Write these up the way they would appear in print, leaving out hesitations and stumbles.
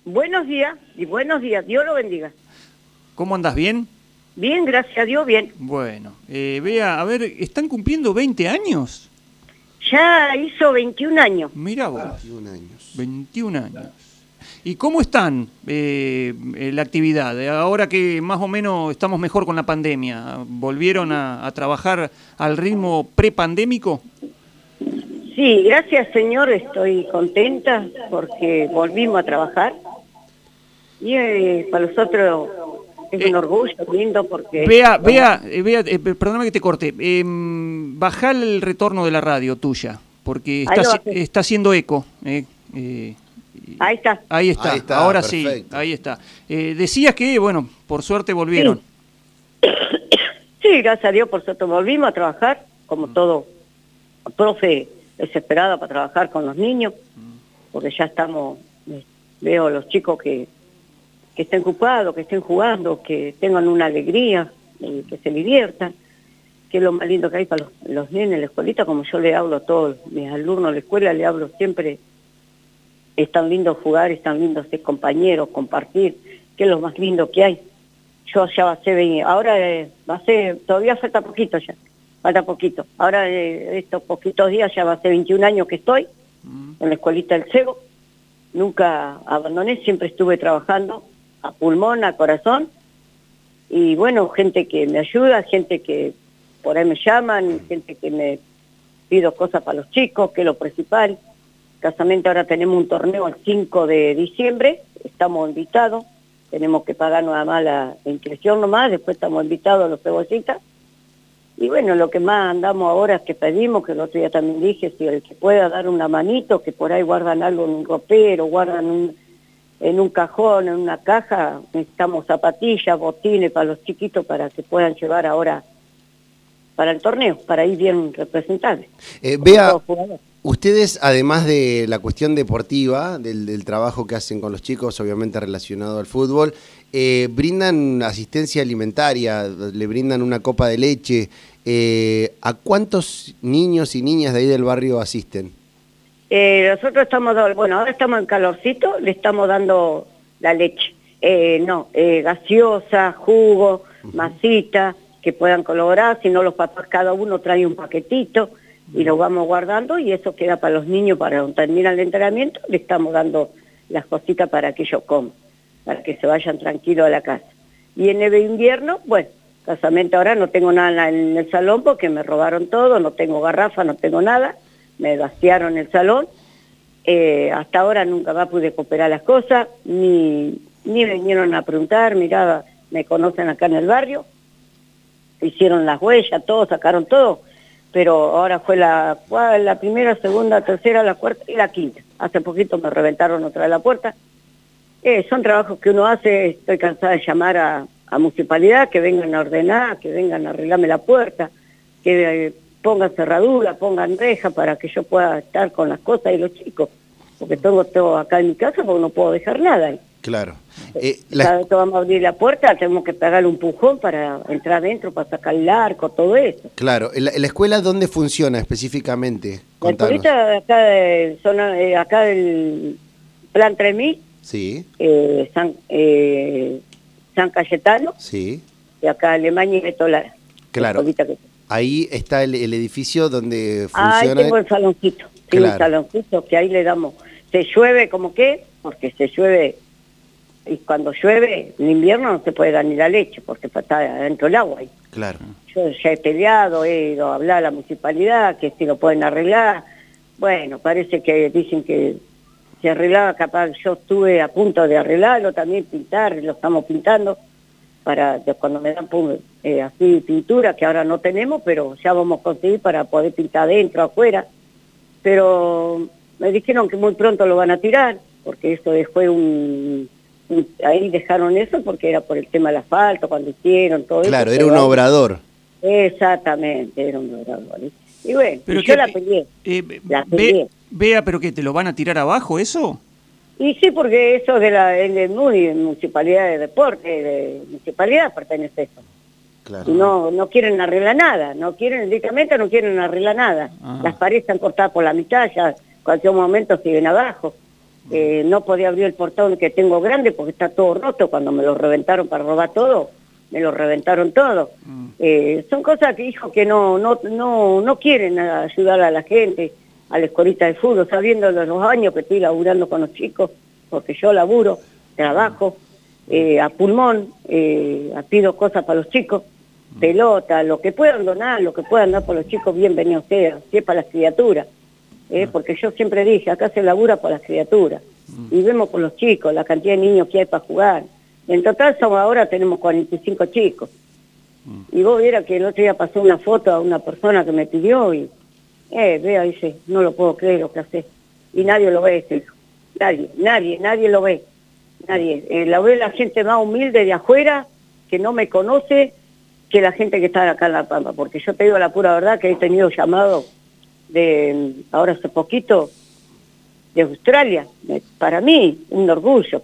Buenos días y buenos días. Dios lo bendiga. ¿Cómo andás? ¿Bien? Bien, gracias a Dios, bien. Bueno, Bea, a ver, ¿están cumpliendo 20 años? Ya hizo 21 años. Mirá vos. 21 años. 21 años. ¿Y cómo están la actividad? Ahora que más o menos estamos mejor con la pandemia, ¿volvieron a trabajar al ritmo prepandémico? Sí, gracias Señor, estoy contenta porque volvimos a trabajar. Y para nosotros es un orgullo lindo porque... Bea, perdóname que te corte. Bajá el retorno de la radio tuya, porque está haciendo eco. Ahí está. Ahí está, ahora perfecto. Sí, ahí está. Decías que, bueno, por suerte volvieron. Sí. Sí, gracias a Dios, por suerte volvimos a trabajar, como todo profe desesperada para trabajar con los niños, porque ya estamos, veo a los chicos que estén ocupados, que estén jugando, que tengan una alegría, que se diviertan, que es lo más lindo que hay para los nenes en la escuelita, como yo le hablo a todos mis alumnos de la escuela, le hablo siempre. Es tan lindo jugar, es tan lindo ser compañeros, compartir, que es lo más lindo que hay. Yo ya va a ser, ahora va a ser, todavía falta poquito ya, falta poquito. Ahora estos poquitos días ya va a ser 21 años que estoy en la escuelita del Cego. Nunca abandoné, siempre estuve trabajando a pulmón, a corazón. Y bueno, gente que me ayuda, gente que por ahí me llaman, gente que me pido cosas para los chicos, que es lo principal. Casamente ahora tenemos un torneo el 5 de diciembre, estamos invitados, tenemos que pagar nada más la inscripción nomás, después estamos invitados a los cebollitas. Y bueno, lo que más andamos ahora es que pedimos, que el otro día también dije, si el que pueda dar una manito, que por ahí guardan algo en un ropero, guardan en un cajón, en una caja, necesitamos zapatillas, botines para los chiquitos para que puedan llevar ahora para el torneo, para ir bien representables. Bea, ustedes, además de la cuestión deportiva, del trabajo que hacen con los chicos, obviamente relacionado al fútbol, brindan asistencia alimentaria, le brindan una copa de leche. ¿A cuántos niños y niñas de ahí del barrio asisten? Nosotros estamos, bueno, ahora estamos en calorcito, le estamos dando la leche. Gaseosa, jugo, masita, que puedan colaborar, si no los papás cada uno trae un paquetito y lo vamos guardando y eso queda para los niños para cuando terminan el entrenamiento, le estamos dando las cositas para que ellos coman, para que se vayan tranquilos a la casa. Y en el invierno, bueno, casamente ahora no tengo nada en el salón porque me robaron todo, no tengo garrafa, no tengo nada, me vaciaron el salón, hasta ahora nunca más pude cooperar las cosas, ni vinieron a preguntar, mirá, me conocen acá en el barrio, hicieron las huellas, todo, sacaron todo, pero ahora fue la primera, segunda, tercera, la cuarta y la quinta. Hace poquito me reventaron otra vez la puerta. Son trabajos que uno hace, estoy cansada de llamar a municipalidad, que vengan a ordenar, que vengan a arreglarme la puerta, que pongan cerradura, pongan reja para que yo pueda estar con las cosas y los chicos, porque tengo todo acá en mi casa porque no puedo dejar nada ahí. Claro. Cada vez que vamos a abrir la puerta tenemos que pegarle un pujón para entrar adentro, para sacar el arco, todo eso. Claro. ¿La escuela dónde funciona específicamente? Contanos. La escuelita acá del Plan 3000, sí. San Cayetano, sí. Y acá Alemania y Betolara. Claro. Ahí está el edificio donde funciona. Ahí tengo el saloncito, sí, claro. El saloncito que ahí le damos. Se llueve como que, porque se llueve. Y cuando llueve, en invierno no se puede dar ni la leche, porque está adentro el agua ahí. Claro. Yo ya he peleado, he ido a hablar a la municipalidad, que si lo pueden arreglar. Bueno, parece que dicen que se arreglaba, capaz yo estuve a punto de arreglarlo, también pintar, lo estamos pintando, para cuando me dan así pintura, que ahora no tenemos, pero ya vamos a conseguir para poder pintar adentro, afuera. Pero me dijeron que muy pronto lo van a tirar, porque eso fue ahí dejaron eso porque era por el tema del asfalto, cuando hicieron todo eso. Claro, era un obrador. Exactamente, era un obrador. Y bueno, pero yo la peleé. Bea, ¿pero qué, te lo van a tirar abajo eso? Y sí, porque eso de la municipalidad de deporte, de municipalidad pertenece a eso. Claro. No quieren arreglar nada, directamente no quieren arreglar nada. Las paredes están cortadas por la mitad, ya en cualquier momento siguen abajo. No podía abrir el portón que tengo grande porque está todo roto. Cuando me lo reventaron para robar todo, me lo reventaron todo. Son cosas que, hijo, que no quieren ayudar a la gente, a la escuelita de fútbol, sabiendo de los años que estoy laburando con los chicos, porque yo laburo, trabajo, a pulmón, pido cosas para los chicos, pelota, lo que puedan donar, lo que puedan dar para los chicos, bienvenido sea, si es para las criaturas. Porque yo siempre dije, acá se labura por las criaturas, y vemos por los chicos, la cantidad de niños que hay para jugar. En total ahora tenemos 45 chicos. Y vos vieras que el otro día pasó una foto a una persona que me pidió y, vea, dice, no lo puedo creer lo que hace. Y nadie lo ve, ese hijo. Nadie lo ve. Nadie. La ve la gente más humilde de afuera, que no me conoce, que la gente que está acá en La Pampa. Porque yo te digo la pura verdad que he tenido llamado ahora hace poquito, de Australia. Para mí, un orgullo,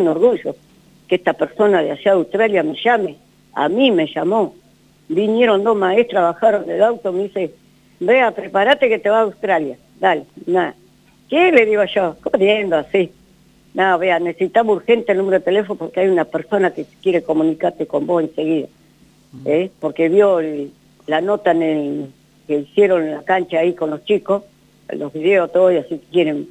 que esta persona de allá de Australia me llame. A mí me llamó. Vinieron 2 maestras, bajaron del auto, me dice, vea, prepárate que te va a Australia. Dale, nada. ¿Qué? Le digo yo, corriendo así. No, vea, necesitamos urgente el número de teléfono porque hay una persona que quiere comunicarte con vos enseguida. Porque vio la nota que hicieron en la cancha ahí con los chicos, los videos, todo, y así quiere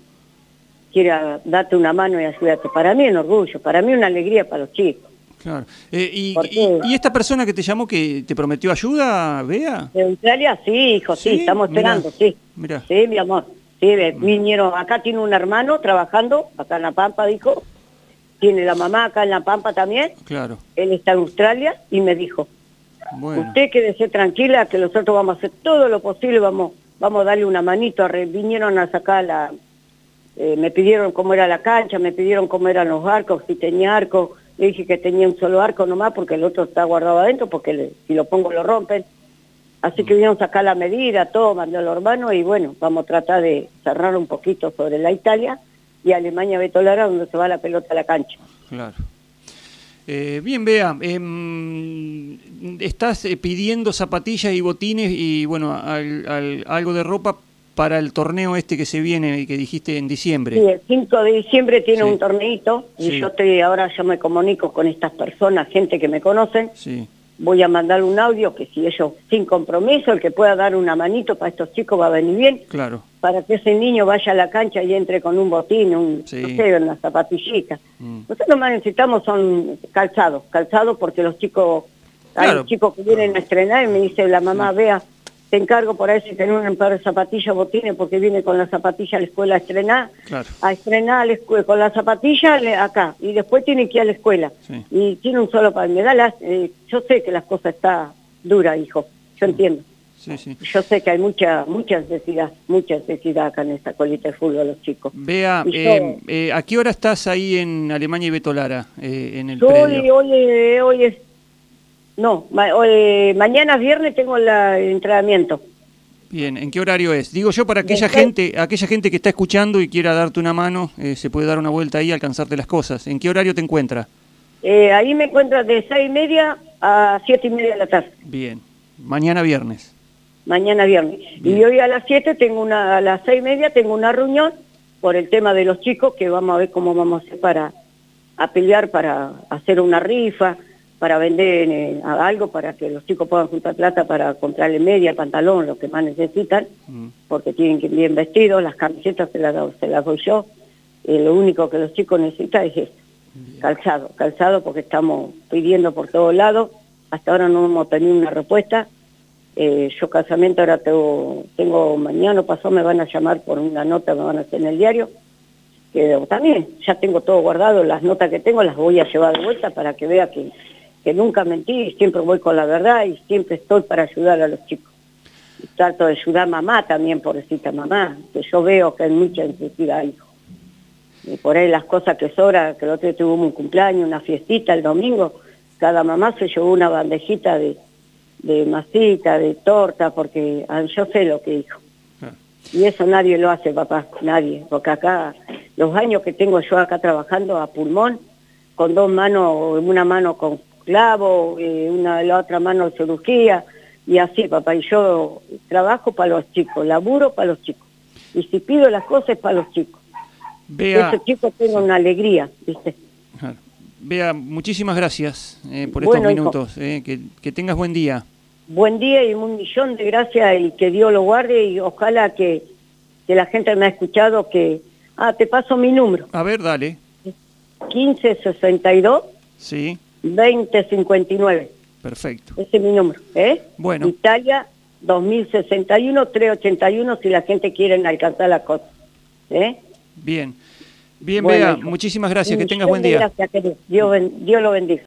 darte una mano y ayudarte. Para mí es un orgullo, para mí una alegría para los chicos. Claro. ¿Y esta persona que te llamó, que te prometió ayuda, Bea? ¿De Australia? Sí, hijo, sí, estamos esperando, sí. Mirá. Sí, mi amor. Sí, vinieron, acá tiene un hermano trabajando, acá en La Pampa, dijo. Tiene la mamá acá en La Pampa también. Claro. Él está en Australia y me dijo, bueno, usted quédese tranquila que nosotros vamos a hacer todo lo posible, vamos a darle una manito. Vinieron a sacar me pidieron cómo era la cancha, me pidieron cómo eran los arcos, si tenía arco. Le dije que tenía un solo arco nomás porque el otro está guardado adentro, porque si lo pongo lo rompen. Así que vinieron a sacar la medida, todo, mandó a los hermanos y bueno, vamos a tratar de cerrar un poquito sobre la Italia y Alemania Betolara, donde se va la pelota a la cancha. Claro. Bien, Bea, estás pidiendo zapatillas y botines y bueno, algo de ropa para el torneo que se viene, que dijiste en diciembre. Sí, el 5 de diciembre tiene un torneito y yo ahora me comunico con estas personas, gente que me conocen. Sí. Voy a mandar un audio que si ellos, sin compromiso, el que pueda dar una manito para estos chicos va a venir bien. Claro. Para que ese niño vaya a la cancha y entre con un botín, no sé, una zapatillita. Nosotros lo más necesitamos son calzados porque los chicos, claro, hay chicos que vienen a estrenar y me dice la mamá, Vea, te encargo por ahí si tenés un par de zapatillas, botines, porque viene con la zapatilla a la escuela a estrenar. Claro. A estrenar a la escuela, con la zapatilla acá, y después tiene que ir a la escuela. Sí. Y tiene un solo par. Yo sé que las cosas están duras, hijo, yo entiendo. Sí, sí. Yo sé que hay mucha necesidad acá en esta colita de fútbol, los chicos. Vea, ¿a qué hora estás ahí en Alemania y Betolara, en el predio? Hoy es... No, mañana viernes tengo el entrenamiento. Bien, ¿en qué horario es? Digo yo, para aquella gente que está escuchando y quiera darte una mano, se puede dar una vuelta ahí y alcanzarte las cosas. ¿En qué horario te encuentras? Ahí me encuentro de 6:30 a 7:30 de la tarde. Bien, mañana viernes. Mañana viernes. Bien. Y hoy a las 7 a las 6:30 tengo una reunión por el tema de los chicos, que vamos a ver cómo vamos a hacer para pelear, para hacer una rifa, para vender algo, para que los chicos puedan juntar plata para comprarle media, pantalón, lo que más necesitan, porque tienen que ir bien vestidos, las camisetas se las doy yo. Lo único que los chicos necesitan es esto, calzado, porque estamos pidiendo por todos lados. Hasta ahora no hemos tenido una respuesta. Yo casamiento ahora tengo mañana o pasado me van a llamar por una nota, me van a hacer en el diario, que también ya tengo todo guardado, las notas que tengo las voy a llevar de vuelta para que vea que nunca mentí, siempre voy con la verdad y siempre estoy para ayudar a los chicos. Y trato de ayudar a mamá también, pobrecita mamá, que yo veo que hay mucha necesidad, hijo. Y por ahí las cosas que sobra, que el otro día tuvimos un cumpleaños, una fiestita el domingo, cada mamá se llevó una bandejita de masita, de torta, porque yo sé lo que dijo. Y eso nadie lo hace, papá, nadie, porque acá, los años que tengo yo acá trabajando a pulmón, con 2 manos, una mano con clavo, la otra mano de cirugía, y así, papá, y yo trabajo para los chicos, laburo para los chicos, y si pido las cosas es para los chicos. Bea, esos chicos tengan una alegría, ¿viste? Bea, muchísimas gracias por Bueno, estos minutos. Que tengas buen día. Buen día y un millón de gracias y que Dios lo guarde y ojalá que la gente me ha escuchado que... te paso mi número. A ver, dale. 1562 Sí. 2059. Perfecto. Ese es mi número, Bueno. Italia 2061 381 si la gente quiere alcanzar la cosa. Bien. Bien, Bueno, Bea, hijo, muchísimas gracias. Que tengas millón buen día. de gracias, querido. Dios lo bendiga.